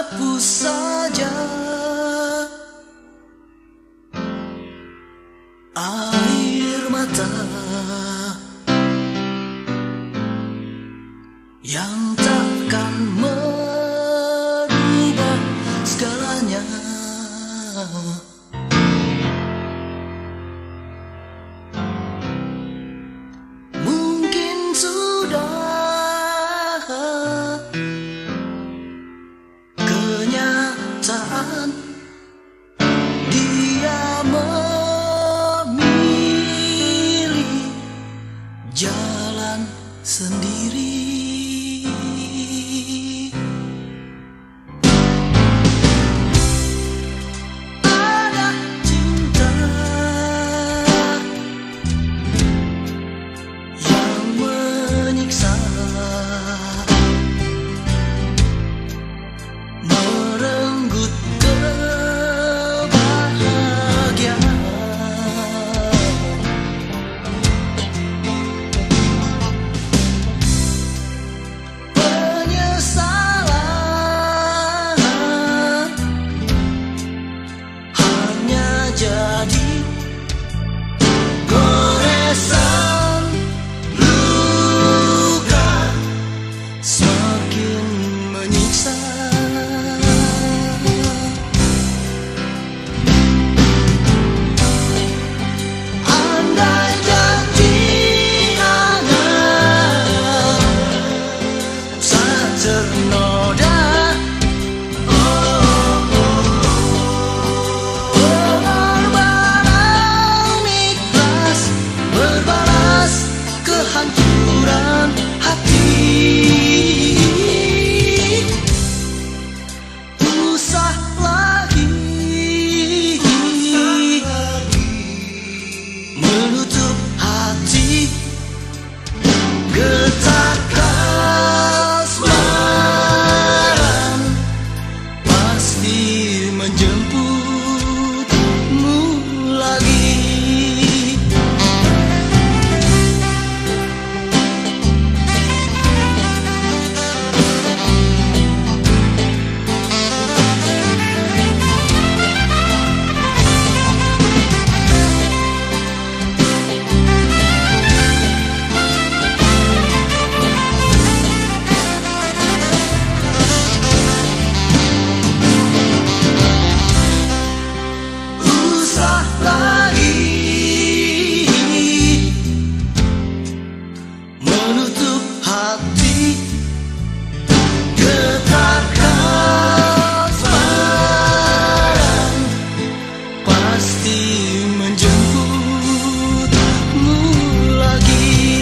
hapus saja air mata yang takkan merubah segalanya. Mungkin sudah kenyataan dia memilih jalan sendiri. Ada cinta yang menyiksa, merenggut kebahagiaan. Penyesalan hanya jadi goresan luka, semakin menyiksa. Andai janji angan saat ternoda, pengorbanan ikhlas berbalas kehancuran hati. Usah lagi menutup hati, getar kasmaran pasti menjemputmu lagi. Usah lagi menutup hati, getar kasmaran pasti menjemputmu lagi.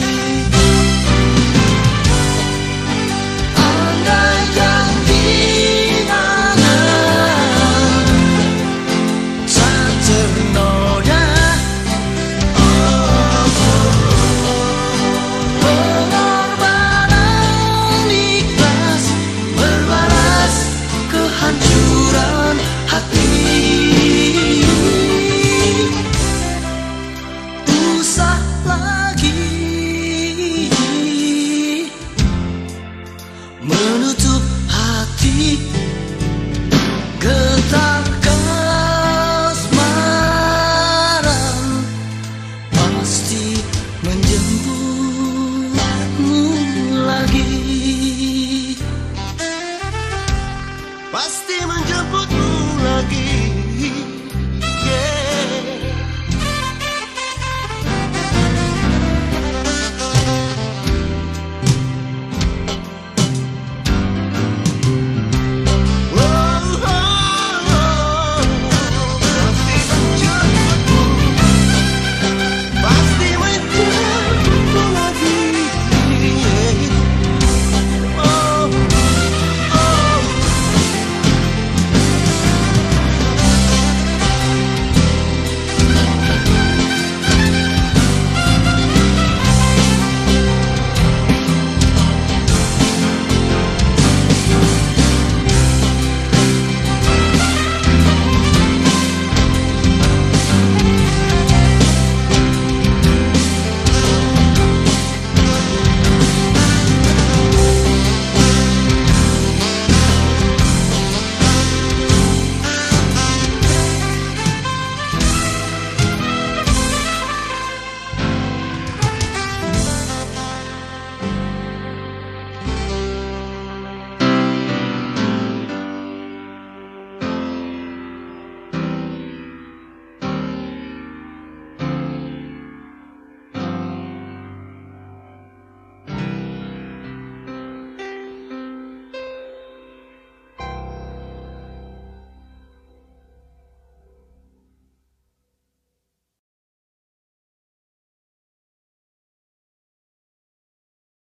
Andai janji angan saat ternoda, pengorbanan ikhlas berbalas kehancuran hati. Usah lagi menutup hati, getar kasmaran pasti menjemputmu lagi. Pasti